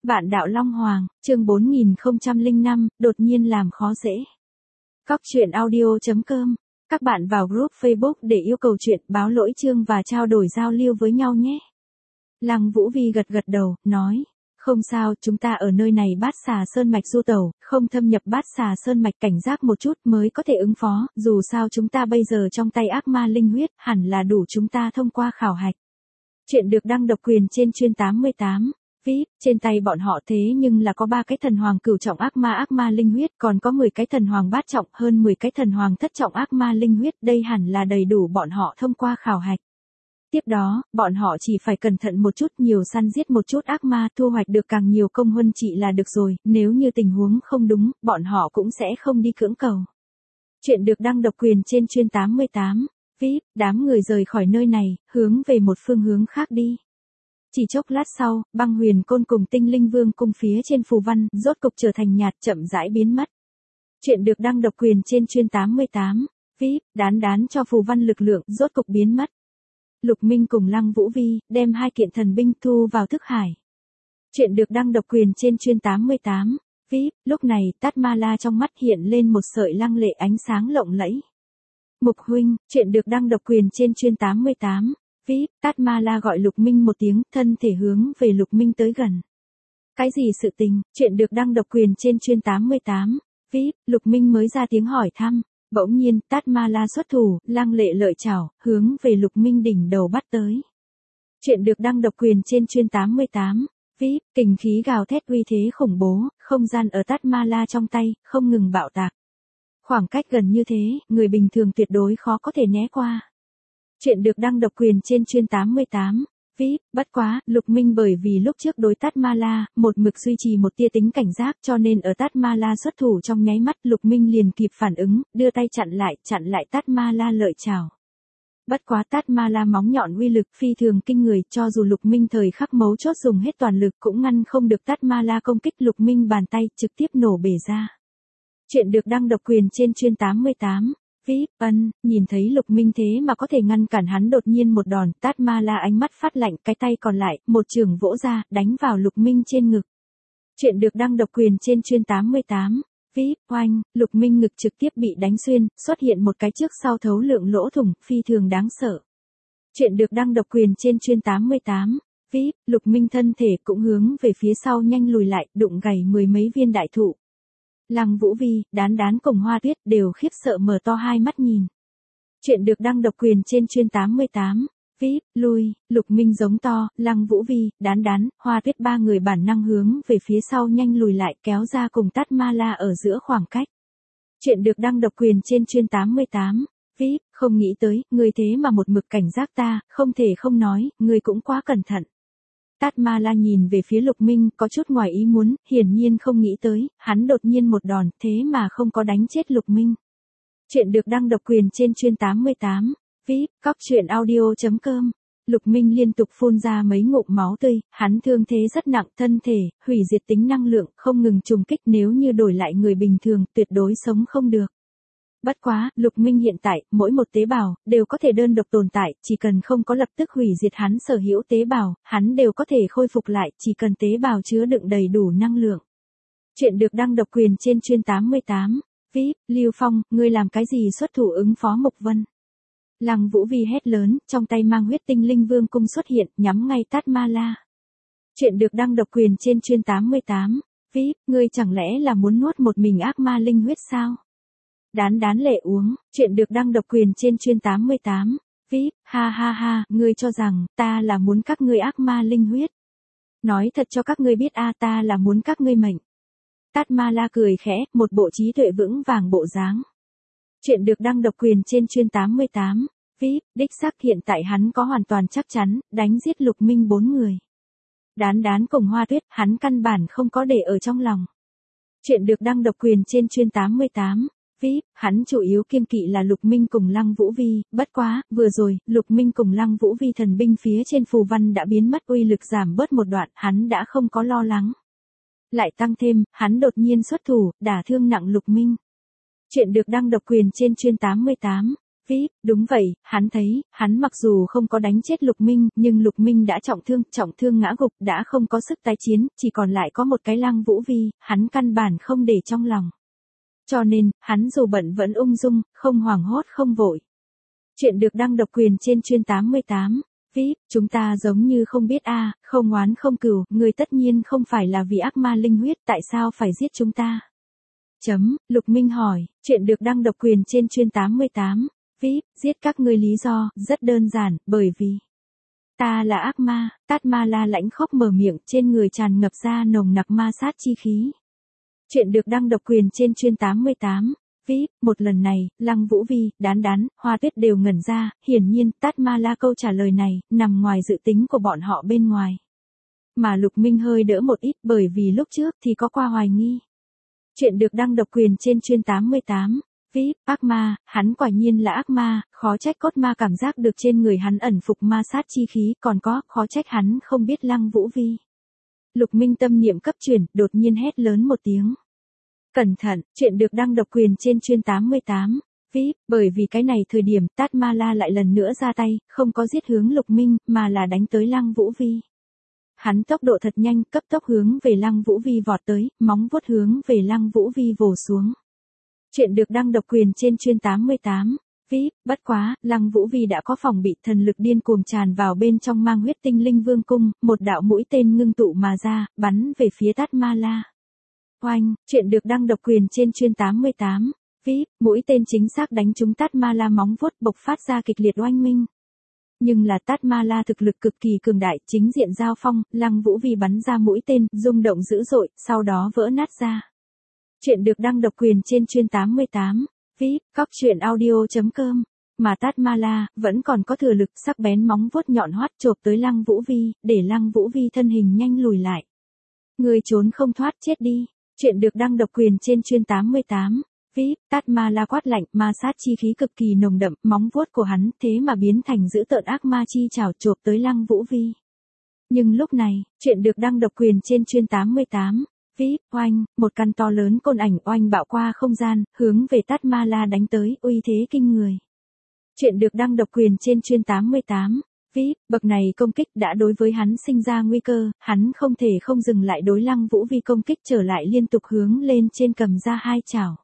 Vạn đạo Long Hoàng, chương 4005, đột nhiên làm khó dễ. Cóc truyện audio.com. Các bạn vào group Facebook để yêu cầu chuyện, báo lỗi chương và trao đổi giao lưu với nhau nhé. Lăng Vũ Vi gật gật đầu, nói. Không sao, chúng ta ở nơi này Bát Xà Sơn Mạch du tẩu, không thâm nhập Bát Xà Sơn Mạch, cảnh giác một chút mới có thể ứng phó, dù sao chúng ta bây giờ trong tay ác ma linh huyết, hẳn là đủ chúng ta thông qua khảo hạch. Chuyện được đăng độc quyền trên chuyên 88. VIP, trên tay bọn họ thế nhưng là có 3 cái thần hoàng cửu trọng ác ma linh huyết, còn có 10 cái thần hoàng bát trọng, hơn 10 cái thần hoàng thất trọng ác ma linh huyết, đây hẳn là đầy đủ bọn họ thông qua khảo hạch. Tiếp đó, bọn họ chỉ phải cẩn thận một chút, nhiều săn giết một chút ác ma, thu hoạch được càng nhiều công huân trị là được rồi, nếu như tình huống không đúng, bọn họ cũng sẽ không đi cưỡng cầu. Chuyện được đăng độc quyền trên chuyên 88. VIP, đám người rời khỏi nơi này, hướng về một phương hướng khác đi. Chỉ chốc lát sau, Băng Huyền Côn cùng Tinh Linh Vương cung phía trên phù văn, rốt cục trở thành nhạt, chậm rãi biến mất. Chuyện được đăng độc quyền trên chuyên 88. VIP, đán cho phù văn lực lượng, rốt cục biến mất. Lục Minh cùng Lăng Vũ Vi, đem 2 kiện thần binh thu vào thức hải. Chuyện được đăng độc quyền trên chuyên 88. VIP, lúc này, Tát Ma La trong mắt hiện lên một sợi lăng lệ ánh sáng lộng lẫy. Mục huynh, chuyện được đăng độc quyền trên chuyên 88. VIP, Tát Ma La gọi Lục Minh một tiếng, thân thể hướng về Lục Minh tới gần. Cái gì sự tình, chuyện được đăng độc quyền trên chuyên 88. VIP, Lục Minh mới ra tiếng hỏi thăm, bỗng nhiên, Tát Ma La xuất thủ, lăng lệ lợi chảo, hướng về Lục Minh đỉnh đầu bắt tới. Chuyện được đăng độc quyền trên chuyên 88. VIP, kình khí gào thét uy thế khủng bố, không gian ở Tát Ma La trong tay, không ngừng bạo tạc. Khoảng cách gần như thế, người bình thường tuyệt đối khó có thể né qua. Chuyện được đăng độc quyền trên chuyên 88. VIP, bất quá, Lục Minh bởi vì lúc trước đối Tát Ma La, một mực duy trì một tia tính cảnh giác, cho nên ở Tát Ma La xuất thủ trong nháy mắt, Lục Minh liền kịp phản ứng, đưa tay chặn lại Tát Ma La lợi chảo. Bất quá Tát Ma La móng nhọn uy lực phi thường kinh người, cho dù Lục Minh thời khắc mấu chốt dùng hết toàn lực cũng ngăn không được Tát Ma La công kích, Lục Minh bàn tay trực tiếp nổ bể ra. Chuyện được đăng độc quyền trên chuyên 88. VIP, nhìn thấy Lục Minh thế mà có thể ngăn cản hắn đột nhiên một đòn, Tát Ma La ánh mắt phát lạnh, cái tay còn lại, một chưởng vỗ ra, đánh vào Lục Minh trên ngực. Chuyện được đăng độc quyền trên chuyên 88. VIP, oanh, Lục Minh ngực trực tiếp bị đánh xuyên, xuất hiện một cái trước sau thấu lượng lỗ thủng, phi thường đáng sợ. Chuyện được đăng độc quyền trên chuyên 88. VIP, Lục Minh thân thể cũng hướng về phía sau nhanh lùi lại, đụng gãy 10 mấy viên đại thụ. Lăng Vũ Vi, đán cùng Hoa Tuyết đều khiếp sợ mở to hai mắt nhìn. Chuyện được đăng độc quyền trên chuyên 88. VIP, lui, Lục Minh giống to, Lăng Vũ Vi, đán, Hoa Tuyết 3 người bản năng hướng về phía sau nhanh lùi lại, kéo ra cùng Tát Ma La ở giữa khoảng cách. Chuyện được đăng độc quyền trên chuyên 88. VIP, không nghĩ tới, người thế mà một mực cảnh giác ta, không thể không nói, người cũng quá cẩn thận. Tát Ma La nhìn về phía Lục Minh, có chút ngoài ý muốn, hiển nhiên không nghĩ tới, hắn đột nhiên một đòn, thế mà không có đánh chết Lục Minh. Chuyện được đăng độc quyền trên chuyên 88. VIP, cóc truyện audio.com. Lục Minh liên tục phun ra mấy ngụm máu tươi, hắn thương thế rất nặng, thân thể, hủy diệt tính năng lượng, không ngừng trùng kích, nếu như đổi lại người bình thường, tuyệt đối sống không được. Bất quá, Lục Minh hiện tại, mỗi một tế bào, đều có thể đơn độc tồn tại, chỉ cần không có lập tức hủy diệt hắn sở hữu tế bào, hắn đều có thể khôi phục lại, chỉ cần tế bào chứa đựng đầy đủ năng lượng. Chuyện được đăng độc quyền trên chuyên 88. VIP, Lưu Phong, ngươi làm cái gì xuất thủ ứng phó Mục Vân? Lăng Vũ Vi hét lớn, trong tay mang huyết tinh linh vương cung xuất hiện, nhắm ngay Tát Ma La. Chuyện được đăng độc quyền trên chuyên 88. VIP, ngươi chẳng lẽ là muốn nuốt một mình ác ma linh huyết sao? Đán lệ uống, chuyện được đăng độc quyền trên chuyên 88. VIP, ha, ngươi cho rằng, ta là muốn các ngươi ác ma linh huyết. Nói thật cho các ngươi biết ta là muốn các ngươi mệnh. Tát Ma La cười khẽ, một bộ trí tuệ vững vàng bộ dáng. Chuyện được đăng độc quyền trên chuyên 88. VIP, đích xác hiện tại hắn có hoàn toàn chắc chắn, đánh giết Lục Minh 4 người. Đán cùng Hoa Tuyết, hắn căn bản không có để ở trong lòng. Chuyện được đăng độc quyền trên chuyên 88. VIP, hắn chủ yếu kiêng kỵ là Lục Minh cùng Lăng Vũ Vi, bất quá, vừa rồi, Lục Minh cùng Lăng Vũ Vi thần binh phía trên phù văn đã biến mất, uy lực giảm bớt một đoạn, hắn đã không có lo lắng. Lại tăng thêm, hắn đột nhiên xuất thủ, đả thương nặng Lục Minh. Chuyện được đăng độc quyền trên chuyên 88. VIP, đúng vậy, hắn thấy, hắn mặc dù không có đánh chết Lục Minh, nhưng Lục Minh đã trọng thương ngã gục, đã không có sức tái chiến, chỉ còn lại có một cái Lăng Vũ Vi, hắn căn bản không để trong lòng. Cho nên, hắn dù bận vẫn ung dung, không hoảng hốt không vội. Chuyện được đăng độc quyền trên chuyên 88. VIP, chúng ta giống như không biết không oán không cừu, người tất nhiên không phải là vì ác ma linh huyết, tại sao phải giết chúng ta? Lục Minh hỏi, chuyện được đăng độc quyền trên chuyên 88. VIP, giết các ngươi lý do, rất đơn giản, bởi vì ta là ác ma. Tát Ma La lãnh khốc mở miệng, trên người tràn ngập ra nồng nặc ma sát chi khí. Chuyện được đăng độc quyền trên chuyên 88. VIP, một lần này, Lăng Vũ Vi, Đán Đán, Hoa Tuyết đều ngẩn ra, hiển nhiên, Tát Ma La câu trả lời này, nằm ngoài dự tính của bọn họ bên ngoài. Mà Lục Minh hơi đỡ một ít bởi vì lúc trước thì có qua hoài nghi. Chuyện được đăng độc quyền trên chuyên 88. VIP, ác ma, hắn quả nhiên là ác ma, khó trách cốt ma cảm giác được trên người hắn ẩn phục ma sát chi khí, còn có, khó trách hắn không biết Lăng Vũ Vi. Lục Minh tâm niệm cấp chuyển, đột nhiên hét lớn một tiếng. Cẩn thận, chuyện được đăng độc quyền trên chuyên 88. VIP, bởi vì cái này thời điểm Tát Ma La lại lần nữa ra tay, không có giết hướng Lục Minh, mà là đánh tới Lăng Vũ Vi. Hắn tốc độ thật nhanh, cấp tốc hướng về Lăng Vũ Vi vọt tới, móng vuốt hướng về Lăng Vũ Vi vồ xuống. Chuyện được đăng độc quyền trên chuyên 88. VIP, bất quá, Lăng Vũ Vi đã có phòng bị, thần lực điên cuồng tràn vào bên trong Mang Huyết Tinh Linh Vương cung, một đạo mũi tên ngưng tụ mà ra, bắn về phía Tát Ma La. Oanh, chuyện được đăng độc quyền trên chuyên 88. VIP, mũi tên chính xác đánh trúng Tát Ma La, móng vuốt bộc phát ra kịch liệt oanh minh. Nhưng là Tát Ma La thực lực cực kỳ cường đại, chính diện giao phong, Lăng Vũ Vi bắn ra mũi tên, rung động dữ dội, sau đó vỡ nát ra. Chuyện được đăng độc quyền trên chuyên 88. VIP, cóc truyện audio.com. Mà Tát Ma La vẫn còn có thừa lực, sắc bén móng vuốt nhọn hoắt chộp tới Lăng Vũ Vi, để Lăng Vũ Vi thân hình nhanh lùi lại. Người trốn không thoát, chết đi. Chuyện được đăng độc quyền trên chuyên 88. VIP, Tát Ma La quát lạnh, ma sát chi khí cực kỳ nồng đậm, móng vuốt của hắn thế mà biến thành dữ tợn ác ma chi chảo chộp tới Lăng Vũ Vi. Nhưng lúc này, chuyện được đăng độc quyền trên chuyên 88. VIP, oanh, một căn to lớn côn ảnh oanh bạo qua không gian, hướng về Tát Ma La đánh tới, uy thế kinh người. Chuyện được đăng độc quyền trên chuyên 88. VIP, bậc này công kích đã đối với hắn sinh ra nguy cơ, hắn không thể không dừng lại đối Lăng Vũ Vi công kích trở lại liên tục hướng lên trên cầm ra hai chảo.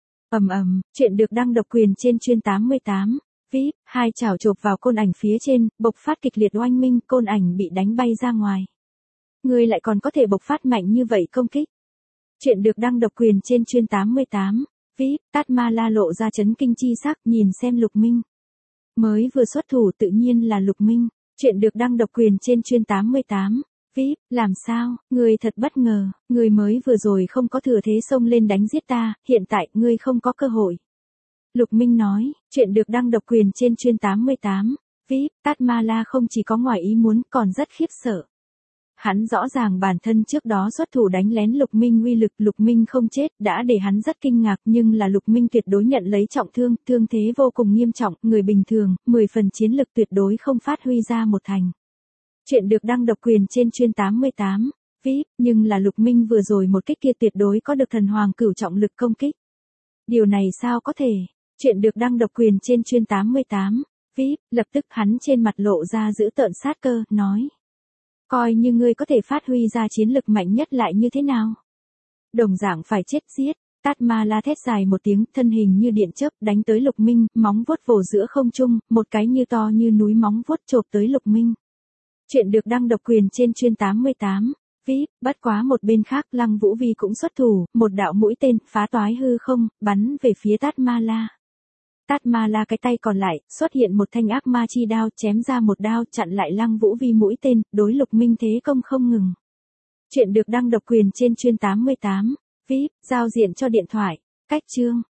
Chuyện được đăng độc quyền trên chuyên 88. VIP, hai chảo chộp vào côn ảnh phía trên, bộc phát kịch liệt oanh minh, côn ảnh bị đánh bay ra ngoài. Ngươi lại còn có thể bộc phát mạnh như vậy công kích. Chuyện được đăng độc quyền trên chuyên 88. VIP, Tát Ma La lộ ra chấn kinh chi sắc, nhìn xem Lục Minh. Mới vừa xuất thủ tự nhiên là Lục Minh. Chuyện được đăng độc quyền trên chuyên 88. VIP, làm sao, ngươi thật bất ngờ, ngươi mới vừa rồi không có thừa thế xông lên đánh giết ta, hiện tại ngươi không có cơ hội. Lục Minh nói, chuyện được đăng độc quyền trên chuyên 88. VIP, Tát Ma La không chỉ có ngoài ý muốn, còn rất khiếp sợ. Hắn rõ ràng bản thân trước đó xuất thủ đánh lén Lục Minh uy lực, Lục Minh không chết, đã để hắn rất kinh ngạc, nhưng là Lục Minh tuyệt đối nhận lấy trọng thương, thương thế vô cùng nghiêm trọng, người bình thường, 10 phần chiến lực tuyệt đối không phát huy ra một thành. Chuyện được đăng độc quyền trên chuyên 88. VIP, nhưng là Lục Minh vừa rồi một kích kia tuyệt đối có được thần hoàng cửu trọng lực công kích. Điều này sao có thể? Chuyện được đăng độc quyền trên chuyên 88. VIP, lập tức hắn trên mặt lộ ra dữ tợn sát cơ, nói. Coi như ngươi có thể phát huy ra chiến lực mạnh nhất lại như thế nào? Đồng dạng phải chết giết. Tát Ma La thét dài một tiếng, thân hình như điện chớp đánh tới Lục Minh, móng vuốt vồ giữa không trung, một cái như to như núi móng vuốt chộp tới Lục Minh. Chuyện được đăng độc quyền trên chuyên 88. VIP, bất quá một bên khác Lăng Vũ Vi cũng xuất thủ, một đạo mũi tên phá toái hư không, bắn về phía Tát Ma La. Tát Ma La cái tay còn lại, xuất hiện một thanh ác ma chi đao, chém ra một đao chặn lại Lăng Vũ Vi mũi tên, đối Lục Minh thế công không ngừng. Chuyện được đăng độc quyền trên chuyên 88. VIP, giao diện cho điện thoại. Cách chương.